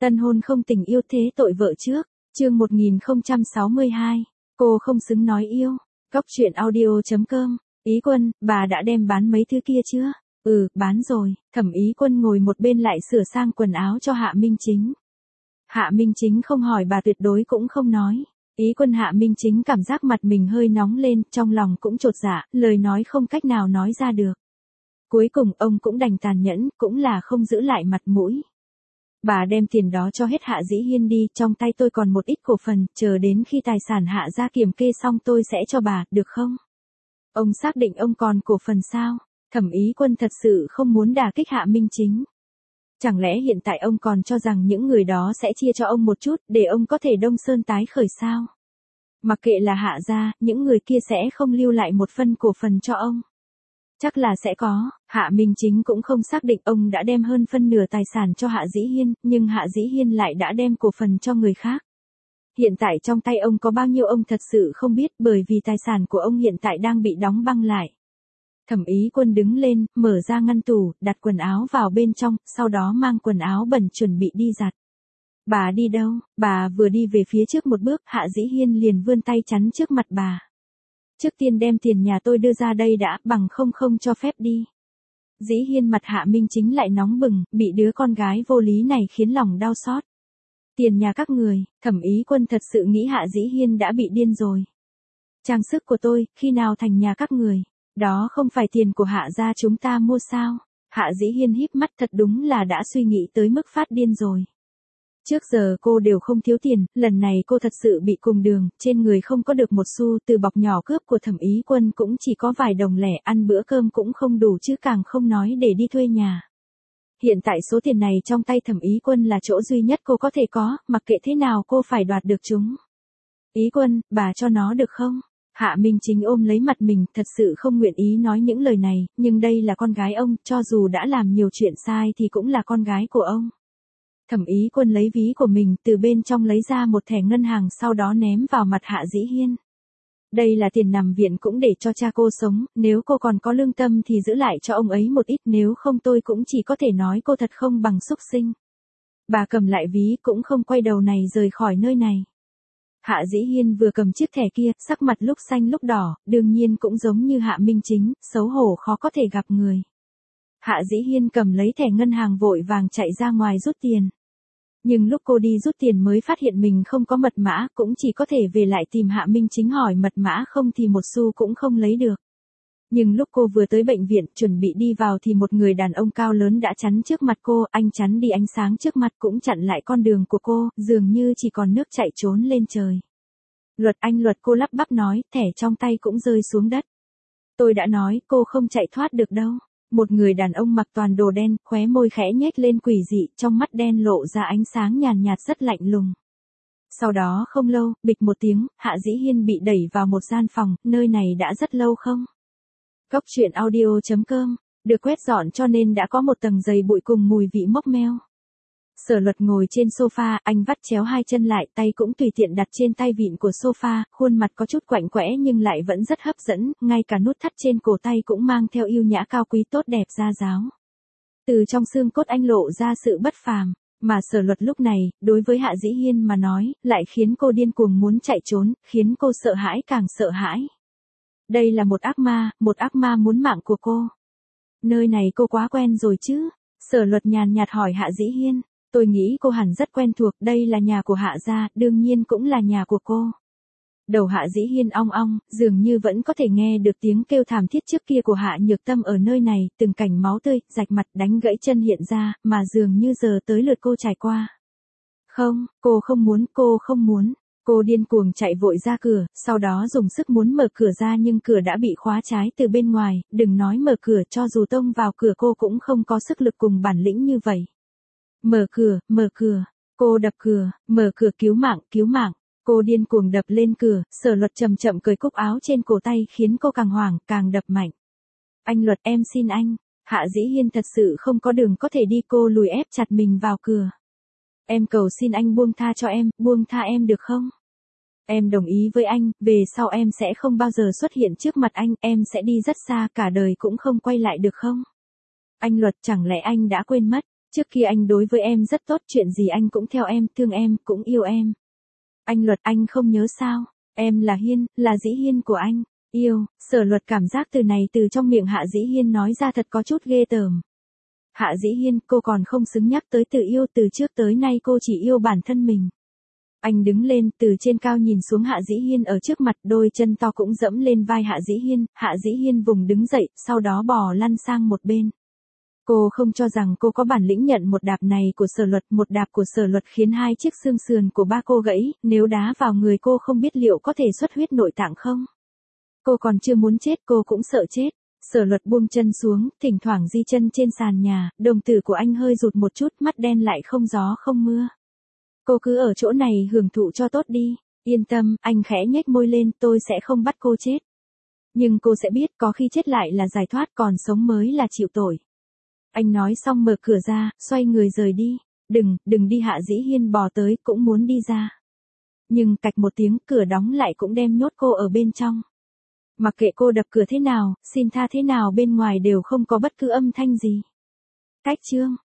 Tân hôn không tình yêu thế tội vợ trước. Chương 1062. Cô không xứng nói yêu. Góc truyện audio.com. Ý Quân, bà đã đem bán mấy thứ kia chưa? Ừ, bán rồi. Thẩm Ý Quân ngồi một bên lại sửa sang quần áo cho Hạ Minh Chính. Hạ Minh Chính không hỏi bà tuyệt đối cũng không nói. Ý Quân Hạ Minh Chính cảm giác mặt mình hơi nóng lên, trong lòng cũng chột dạ, lời nói không cách nào nói ra được. Cuối cùng ông cũng đành tàn nhẫn, cũng là không giữ lại mặt mũi. Bà đem tiền đó cho hết Hạ Dĩ Hiên đi, trong tay tôi còn một ít cổ phần, chờ đến khi tài sản Hạ ra kiểm kê xong tôi sẽ cho bà, được không? Ông xác định ông còn cổ phần sao? Thẩm Ý Quân thật sự không muốn đả kích Hạ Minh Chính. Chẳng lẽ hiện tại ông còn cho rằng những người đó sẽ chia cho ông một chút, để ông có thể đông sơn tái khởi sao? Mặc kệ là Hạ gia, những người kia sẽ không lưu lại một phân cổ phần cho ông. Chắc là sẽ có. Hạ Minh Chính cũng không xác định ông đã đem hơn phân nửa tài sản cho Hạ Dĩ Hiên, nhưng Hạ Dĩ Hiên lại đã đem cổ phần cho người khác. Hiện tại trong tay ông có bao nhiêu ông thật sự không biết, bởi vì tài sản của ông hiện tại đang bị đóng băng lại. Thẩm Ý Quân đứng lên, mở ra ngăn tủ, đặt quần áo vào bên trong, sau đó mang quần áo bẩn chuẩn bị đi giặt. Bà đi đâu? Bà vừa đi về phía trước một bước, Hạ Dĩ Hiên liền vươn tay chắn trước mặt bà. Trước tiên đem tiền nhà tôi đưa ra đây đã, bằng không cho phép đi. Dĩ Hiên mặt Hạ Minh Chính lại nóng bừng, bị đứa con gái vô lý này khiến lòng đau xót. Tiền nhà các người, Thẩm Ý Quân thật sự nghĩ Hạ Dĩ Hiên đã bị điên rồi. Trang sức của tôi, khi nào thành nhà các người? Đó không phải tiền của Hạ gia chúng ta mua sao? Hạ Dĩ Hiên híp mắt, thật đúng là đã suy nghĩ tới mức phát điên rồi. Trước giờ cô đều không thiếu tiền, lần này cô thật sự bị cùng đường, trên người không có được một xu, từ bọc nhỏ cướp của Thẩm Ý Quân cũng chỉ có vài đồng lẻ, ăn bữa cơm cũng không đủ chứ càng không nói để đi thuê nhà. Hiện tại số tiền này trong tay Thẩm Ý Quân là chỗ duy nhất cô có thể có, mặc kệ thế nào cô phải đoạt được chúng. Ý Quân, bà cho nó được không? Hạ Minh Chính ôm lấy mặt mình, thật sự không nguyện ý nói những lời này, nhưng đây là con gái ông, cho dù đã làm nhiều chuyện sai thì cũng là con gái của ông. Thẩm Ý Quân lấy ví của mình, từ bên trong lấy ra một thẻ ngân hàng, sau đó ném vào mặt Hạ Dĩ Hiên. Đây là tiền nằm viện cũng để cho cha cô sống, nếu cô còn có lương tâm thì giữ lại cho ông ấy một ít, nếu không tôi cũng chỉ có thể nói cô thật không bằng súc sinh. Bà cầm lại ví cũng không quay đầu này rời khỏi nơi này. Hạ Dĩ Hiên vừa cầm chiếc thẻ kia, sắc mặt lúc xanh lúc đỏ, đương nhiên cũng giống như Hạ Minh Chính, xấu hổ khó có thể gặp người. Hạ Dĩ Hiên cầm lấy thẻ ngân hàng vội vàng chạy ra ngoài rút tiền. Nhưng lúc cô đi rút tiền mới phát hiện mình không có mật mã, cũng chỉ có thể về lại tìm Hạ Minh Chính hỏi mật mã, không thì một xu cũng không lấy được. Nhưng lúc cô vừa tới bệnh viện, chuẩn bị đi vào thì một người đàn ông cao lớn đã chắn trước mặt cô, anh chắn đi ánh sáng trước mặt cũng chặn lại con đường của cô, dường như chỉ còn nước chạy trốn lên trời. Luật cô lắp bắp nói, thẻ trong tay cũng rơi xuống đất. Tôi đã nói, cô không chạy thoát được đâu. Một người đàn ông mặc toàn đồ đen, khóe môi khẽ nhếch lên quỷ dị, trong mắt đen lộ ra ánh sáng nhàn nhạt rất lạnh lùng. Sau đó không lâu, bịch một tiếng, Hạ Dĩ Hiên bị đẩy vào một gian phòng, nơi này đã rất lâu không? Góc truyện audio.com, được quét dọn cho nên đã có một tầng dày bụi cùng mùi vị mốc meo. Sở Luật ngồi trên sofa, anh vắt chéo hai chân lại, tay cũng tùy tiện đặt trên tay vịn của sofa, khuôn mặt có chút quạnh quẽ nhưng lại vẫn rất hấp dẫn, ngay cả nút thắt trên cổ tay cũng mang theo yêu nhã cao quý tốt đẹp ra dáng. Từ trong xương cốt anh lộ ra sự bất phàm, mà Sở Luật lúc này, đối với Hạ Dĩ Hiên mà nói, lại khiến cô điên cuồng muốn chạy trốn, khiến cô sợ hãi càng sợ hãi. Đây là một ác ma muốn mạng của cô. Nơi này cô quá quen rồi chứ? Sở Luật nhàn nhạt hỏi Hạ Dĩ Hiên. Tôi nghĩ cô hẳn rất quen thuộc, đây là nhà của Hạ gia, đương nhiên cũng là nhà của cô. Đầu Hạ Dĩ Hiên ong ong, dường như vẫn có thể nghe được tiếng kêu thảm thiết trước kia của Hạ Nhược Tâm ở nơi này, từng cảnh máu tươi, rạch mặt, đánh gãy chân hiện ra, mà dường như giờ tới lượt cô trải qua. Không, cô không muốn. Cô điên cuồng chạy vội ra cửa, sau đó dùng sức muốn mở cửa ra nhưng cửa đã bị khóa trái từ bên ngoài, đừng nói mở cửa, cho dù tông vào cửa cô cũng không có sức lực cùng bản lĩnh như vậy. Mở cửa, cô đập cửa, mở cửa, cứu mạng, cô điên cuồng đập lên cửa, Sở Luật chậm chậm cởi cúc áo trên cổ tay khiến cô càng hoảng, càng đập mạnh. Anh Luật, em xin anh. Hạ Dĩ Hiên thật sự không có đường có thể đi, cô lùi ép chặt mình vào cửa. Em cầu xin anh buông tha cho em, buông tha em được không? Em đồng ý với anh, về sau em sẽ không bao giờ xuất hiện trước mặt anh, em sẽ đi rất xa, cả đời cũng không quay lại được không? Anh Luật, chẳng lẽ anh đã quên mất? Trước kia anh đối với em rất tốt, chuyện gì anh cũng theo em, thương em, cũng yêu em. Anh Luật, anh không nhớ sao? Em là Hiên, là Dĩ Hiên của anh. Yêu, Sở Luật cảm giác từ này từ trong miệng Hạ Dĩ Hiên nói ra thật có chút ghê tởm. Hạ Dĩ Hiên, cô còn không xứng nhắc tới từ yêu, từ trước tới nay cô chỉ yêu bản thân mình. Anh đứng lên, từ trên cao nhìn xuống Hạ Dĩ Hiên ở trước mặt, đôi chân to cũng dẫm lên vai Hạ Dĩ Hiên, Hạ Dĩ Hiên vùng đứng dậy, sau đó bò lăn sang một bên. Cô không cho rằng cô có bản lĩnh nhận một đạp này của Sở Luật, một đạp của Sở Luật khiến hai chiếc xương sườn của ba cô gãy, nếu đá vào người cô không biết liệu có thể xuất huyết nội tạng không. Cô còn chưa muốn chết, cô cũng sợ chết. Sở Luật buông chân xuống, thỉnh thoảng di chân trên sàn nhà, đồng tử của anh hơi rụt một chút, mắt đen lại không gió không mưa. Cô cứ ở chỗ này hưởng thụ cho tốt đi. Yên tâm, anh khẽ nhếch môi lên, tôi sẽ không bắt cô chết. Nhưng cô sẽ biết có khi chết lại là giải thoát, còn sống mới là chịu tội. Anh nói xong mở cửa ra, xoay người rời đi. Đừng đi. Hạ Dĩ Hiên bò tới, cũng muốn đi ra. Nhưng cạch một tiếng, cửa đóng lại cũng đem nhốt cô ở bên trong. Mặc kệ cô đập cửa thế nào, xin tha thế nào, bên ngoài đều không có bất cứ âm thanh gì. Cách chương